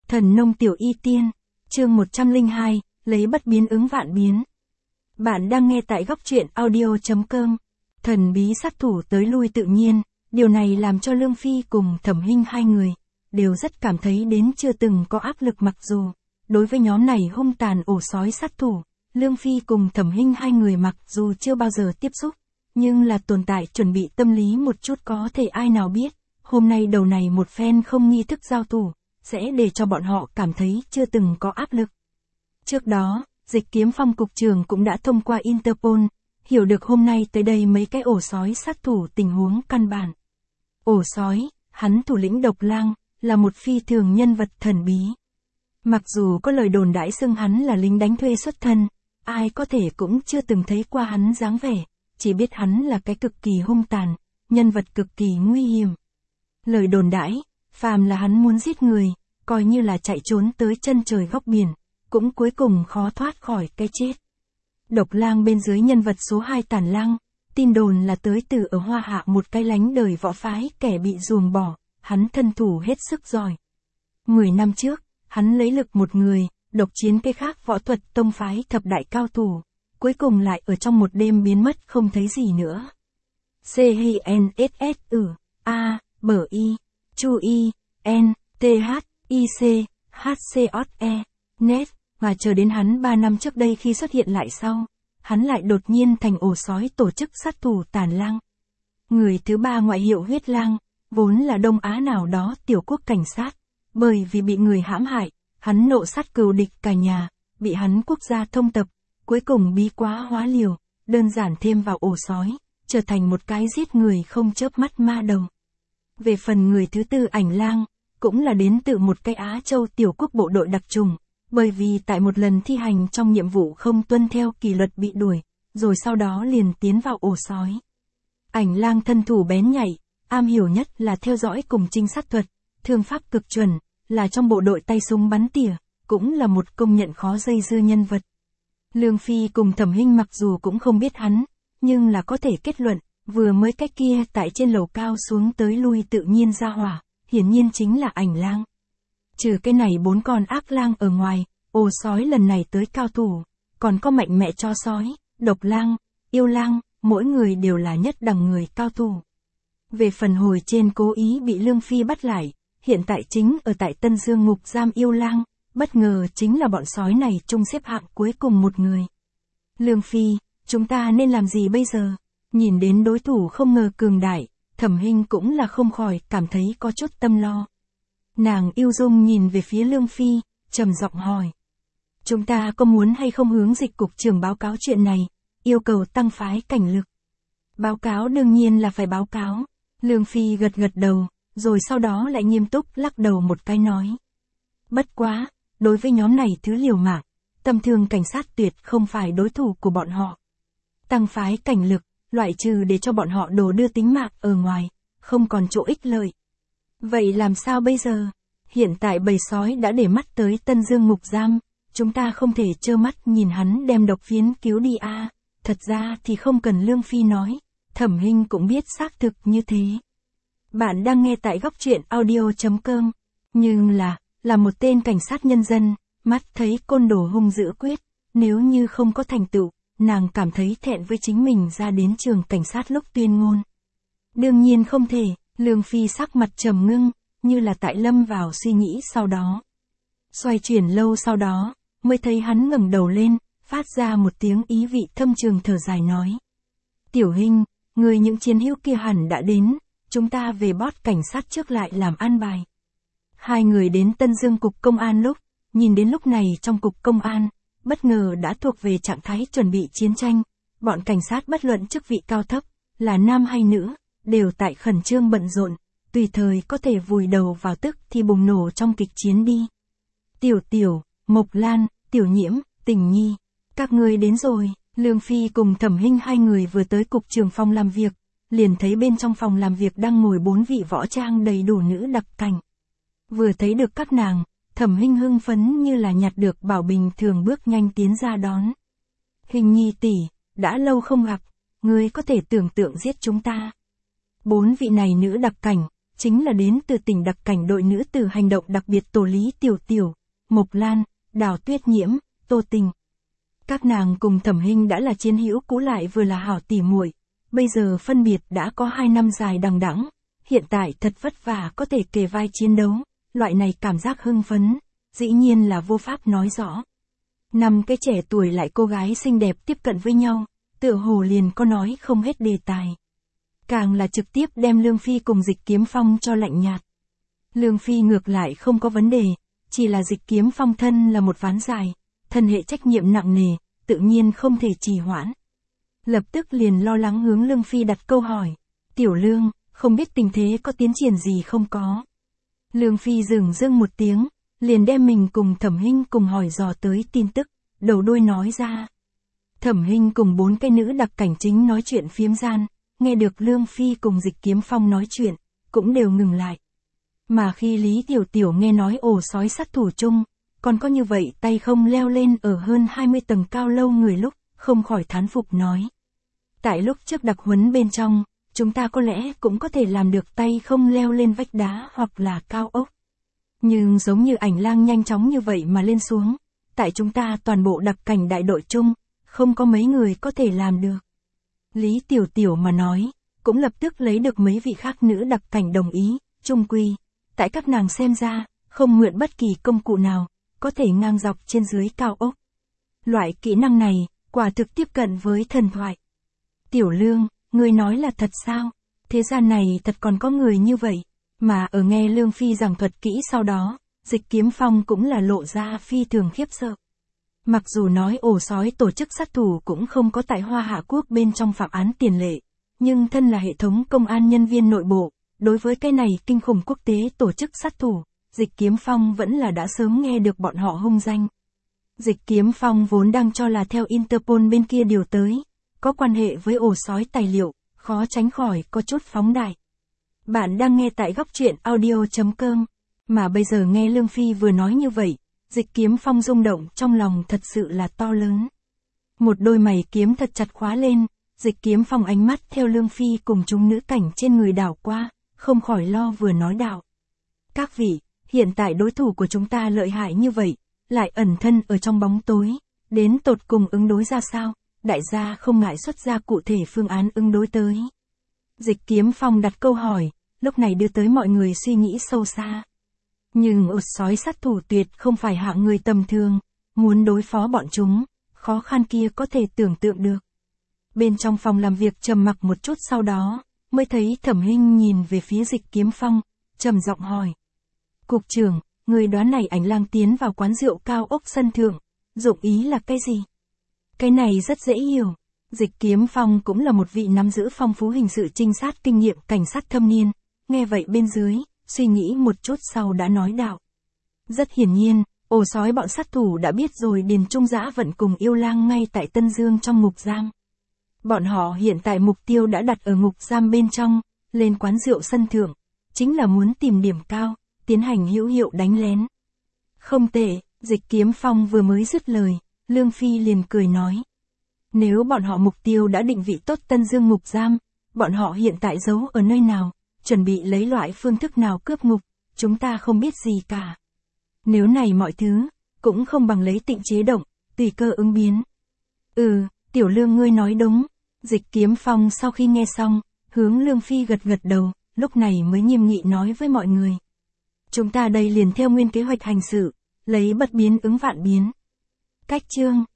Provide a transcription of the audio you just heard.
Thần nông tiểu y tiên, chương 102, lấy bất biến ứng vạn biến. Bạn đang nghe tại góc truyện audio.com. Thần bí sát thủ tới lui tự nhiên, điều này làm cho Lương Phi cùng Thẩm Hinh hai người đều rất cảm thấy đến chưa từng có áp lực, mặc dù đối với nhóm này hung tàn ổ sói sát thủ, Lương Phi cùng Thẩm Hinh hai người mặc dù chưa bao giờ tiếp xúc, nhưng là tồn tại chuẩn bị tâm lý một chút, có thể ai nào biết, hôm nay đầu này một phen không nghi thức giao thủ, sẽ để cho bọn họ cảm thấy chưa từng có áp lực. Trước đó, Dịch Kiếm Phong cục trưởng cũng đã thông qua Interpol, hiểu được hôm nay tới đây mấy cái ổ sói sát thủ tình huống căn bản. Ổ sói, hắn thủ lĩnh Độc Lang, là một phi thường nhân vật thần bí. Mặc dù có lời đồn đãi xưng hắn là lính đánh thuê xuất thân, ai có thể cũng chưa từng thấy qua hắn dáng vẻ, chỉ biết hắn là cái cực kỳ hung tàn, nhân vật cực kỳ nguy hiểm. Lời đồn đãi, phàm là hắn muốn giết người, coi như là chạy trốn tới chân trời góc biển, cũng cuối cùng khó thoát khỏi cái chết. Độc Lang bên dưới nhân vật số 2 Tản Lang, tin đồn là tới từ ở Hoa Hạ một cái lánh đời võ phái kẻ bị ruồng bỏ, hắn thân thủ hết sức giỏi. 10 năm trước, hắn lấy lực một người, độc chiến cái khác võ thuật tông phái thập đại cao thủ, cuối cùng lại ở trong một đêm biến mất không thấy gì nữa. CHNSS A, Bở Y, Chu Y, N, T H, I C, H C O E, Net, và chờ đến hắn 3 năm trước đây khi xuất hiện lại sau, hắn lại đột nhiên thành ổ sói tổ chức sát thủ Tản Lang. Người thứ ba ngoại hiệu Huyết Lang, vốn là Đông Á nào đó tiểu quốc cảnh sát, bởi vì bị người hãm hại, hắn nộ sát cừu địch cả nhà, bị hắn quốc gia thông tập, cuối cùng bí quá hóa liều, đơn giản thêm vào ổ sói, trở thành một cái giết người không chớp mắt ma đầu. Về phần người thứ tư Ảnh Lang, cũng là đến từ một cái Á Châu tiểu quốc bộ đội đặc trùng, bởi vì tại một lần thi hành trong nhiệm vụ không tuân theo kỷ luật bị đuổi, rồi sau đó liền tiến vào ổ sói. Ảnh Lang thân thủ bén nhạy, am hiểu nhất là theo dõi cùng trinh sát thuật, thương pháp cực chuẩn, là trong bộ đội tay súng bắn tỉa, cũng là một công nhận khó dây dưa nhân vật. Lương Phi cùng Thẩm Hinh mặc dù cũng không biết hắn, nhưng là có thể kết luận, vừa mới cái kia tại trên lầu cao xuống tới lui tự nhiên ra hỏa, hiển nhiên chính là Ảnh Lang. Trừ cái này 4 con ác lang ở ngoài, ổ sói lần này tới cao thủ, còn có mạnh mẽ cho sói, Độc Lang, Yêu Lang, mỗi người đều là nhất đẳng người cao thủ. Về phần hồi trên cố ý bị Lương Phi bắt lại, hiện tại chính ở tại Tân Dương ngục giam Yêu Lang, bất ngờ chính là bọn sói này chung xếp hạng cuối cùng một người. Lương Phi, chúng ta nên làm gì bây giờ? Nhìn đến đối thủ không ngờ cường đại, Thẩm Hinh cũng là không khỏi cảm thấy có chút tâm lo. Nàng yêu dung nhìn về phía Lương Phi, trầm giọng hỏi. Chúng ta có muốn hay không hướng Dịch cục trưởng báo cáo chuyện này, yêu cầu tăng phái cảnh lực? Báo cáo đương nhiên là phải báo cáo. Lương Phi gật gật đầu, rồi sau đó lại nghiêm túc lắc đầu một cái nói. Bất quá, đối với nhóm này thứ liều mạng, tầm thường cảnh sát tuyệt không phải đối thủ của bọn họ. Tăng phái cảnh lực, loại trừ để cho bọn họ đổ đưa tính mạng ở ngoài, không còn chỗ ích lợi. Vậy làm sao bây giờ? Hiện tại bầy sói đã để mắt tới Tân Dương ngục giam, chúng ta không thể trơ mắt nhìn hắn đem độc phiến cứu đi à. Thật ra thì không cần Lương Phi nói, Thẩm Hinh cũng biết xác thực như thế. Bạn đang nghe tại góc truyện audio.com, nhưng là một tên cảnh sát nhân dân, mắt thấy côn đồ hung dữ quyết, nếu như không có thành tựu, nàng cảm thấy thẹn với chính mình ra đến trường cảnh sát lúc tuyên ngôn. Đương nhiên không thể. Lương Phi sắc mặt trầm ngưng, như là tại lâm vào suy nghĩ sau đó. Xoay chuyển lâu sau đó, mới thấy hắn ngẩng đầu lên, phát ra một tiếng ý vị thâm trường thở dài nói. Tiểu Hinh, người những chiến hữu kia hẳn đã đến, chúng ta về bót cảnh sát trước lại làm an bài. Hai người đến Tân Dương cục công an lúc, nhìn đến lúc này trong cục công an, bất ngờ đã thuộc về trạng thái chuẩn bị chiến tranh, bọn cảnh sát bất luận chức vị cao thấp, là nam hay nữ, đều tại khẩn trương bận rộn, tùy thời có thể vùi đầu vào tức thì bùng nổ trong kịch chiến đi. Tiểu, Mộc Lan, Tiểu Nhiễm, Tình Nhi, các ngươi đến rồi. Lương Phi cùng Thẩm Hinh hai người vừa tới cục trưởng phòng làm việc, liền thấy bên trong phòng làm việc đang ngồi 4 vị võ trang đầy đủ nữ đặc cảnh. Vừa thấy được các nàng, Thẩm Hinh hưng phấn như là nhặt được bảo bình thường bước nhanh tiến ra đón. Hình Nhi tỷ, đã lâu không gặp, ngươi có thể tưởng tượng giết chúng ta. 4 vị này nữ đặc cảnh, chính là đến từ tỉnh đặc cảnh đội nữ tử hành động đặc biệt tổ Lý Tiểu Tiểu, Mộc Lan, Đào Tuyết Nhiễm, Tô Tình. Các nàng cùng Thẩm Hinh đã là chiến hữu cũ lại vừa là hảo tỉ muội, bây giờ phân biệt đã có 2 năm dài đằng đẵng, hiện tại thật vất vả có thể kề vai chiến đấu, loại này cảm giác hưng phấn, dĩ nhiên là vô pháp nói rõ. 5 cái trẻ tuổi lại cô gái xinh đẹp tiếp cận với nhau, tựa hồ liền có nói không hết đề tài. Càng là trực tiếp đem Lương Phi cùng Dịch Kiếm Phong cho lạnh nhạt. Lương Phi ngược lại không có vấn đề, chỉ là Dịch Kiếm Phong thân là một ván dài, thân hệ trách nhiệm nặng nề, tự nhiên không thể trì hoãn. Lập tức liền lo lắng hướng Lương Phi đặt câu hỏi, Tiểu Lương, không biết tình thế có tiến triển gì không có. Lương Phi dửng dưng một tiếng, liền đem mình cùng Thẩm Hinh cùng hỏi dò tới tin tức, đầu đuôi nói ra. Thẩm Hinh cùng 4 cái nữ đặc cảnh chính nói chuyện phiếm gian, nghe được Lương Phi cùng Dịch Kiếm Phong nói chuyện, cũng đều ngừng lại. Mà khi Lý Tiểu Tiểu nghe nói ổ sói sát thủ chung, còn có như vậy tay không leo lên ở hơn 20 tầng cao lâu người lúc, không khỏi thán phục nói. Tại lúc trước đặc huấn bên trong, chúng ta có lẽ cũng có thể làm được tay không leo lên vách đá hoặc là cao ốc. Nhưng giống như Ảnh Lang nhanh chóng như vậy mà lên xuống, tại chúng ta toàn bộ đặc cảnh đại đội chung, không có mấy người có thể làm được. Lý Tiểu Tiểu mà nói, cũng lập tức lấy được mấy vị khác nữ đặc cảnh đồng ý, chung quy. Tại các nàng xem ra, không mượn bất kỳ công cụ nào, có thể ngang dọc trên dưới cao ốc. Loại kỹ năng này, quả thực tiếp cận với thần thoại. Tiểu Lương, ngươi nói là thật sao? Thế gian này thật còn có người như vậy, mà ở nghe Lương Phi giảng thuật kỹ sau đó, Dịch Kiếm Phong cũng là lộ ra phi thường khiếp sợ. Mặc dù nói ổ sói tổ chức sát thủ cũng không có tại Hoa Hạ Quốc bên trong phạm án tiền lệ, nhưng thân là hệ thống công an nhân viên nội bộ, đối với cái này kinh khủng quốc tế tổ chức sát thủ, Dịch Kiếm Phong vẫn là đã sớm nghe được bọn họ hung danh. Dịch Kiếm Phong vốn đang cho là theo Interpol bên kia điều tới, có quan hệ với ổ sói tài liệu, khó tránh khỏi có chút phóng đại. Bạn đang nghe tại góc truyện audio.com, mà bây giờ nghe Lương Phi vừa nói như vậy, Dịch Kiếm Phong rung động trong lòng thật sự là to lớn. Một đôi mày kiếm thật chặt khóa lên, Dịch Kiếm Phong ánh mắt theo Lương Phi cùng chúng nữ cảnh trên người đảo qua, không khỏi lo vừa nói đạo. Các vị, hiện tại đối thủ của chúng ta lợi hại như vậy, lại ẩn thân ở trong bóng tối, đến tột cùng ứng đối ra sao, đại gia không ngại xuất ra cụ thể phương án ứng đối tới. Dịch Kiếm Phong đặt câu hỏi, lúc này đưa tới mọi người suy nghĩ sâu xa. Nhưng ổ sói sát thủ tuyệt không phải hạng người tầm thường, muốn đối phó bọn chúng, khó khăn kia có thể tưởng tượng được. Bên trong phòng làm việc trầm mặc một chút sau đó, mới thấy Thẩm Hinh nhìn về phía Dịch Kiếm Phong, trầm giọng hỏi. Cục trưởng, người đoán này Ảnh Lang tiến vào quán rượu cao ốc sân thượng, dụng ý là cái gì? Cái này rất dễ hiểu. Dịch Kiếm Phong cũng là một vị nắm giữ phong phú hình sự trinh sát kinh nghiệm cảnh sát thâm niên, nghe vậy bên dưới, suy nghĩ một chút sau đã nói đạo. Rất hiển nhiên, ổ sói bọn sát thủ đã biết rồi Điền Trung Dã vận cùng Yêu Lang ngay tại Tân Dương trong ngục giam. Bọn họ hiện tại mục tiêu đã đặt ở ngục giam bên trong, lên quán rượu sân thượng, chính là muốn tìm điểm cao, tiến hành hữu hiệu đánh lén. Không tệ, Dịch Kiếm Phong vừa mới dứt lời, Lương Phi liền cười nói. Nếu bọn họ mục tiêu đã định vị tốt Tân Dương ngục giam, bọn họ hiện tại giấu ở nơi nào, chuẩn bị lấy loại phương thức nào cướp ngục, chúng ta không biết gì cả. Nếu này mọi thứ, cũng không bằng lấy Tịnh chế động, tùy cơ ứng biến. Tiểu Lương ngươi nói đúng. Dịch Kiếm Phong sau khi nghe xong, hướng Lương Phi gật gật đầu, lúc này mới nghiêm nghị nói với mọi người. Chúng ta đây liền theo nguyên kế hoạch hành sự, lấy bất biến ứng vạn biến. Cách chương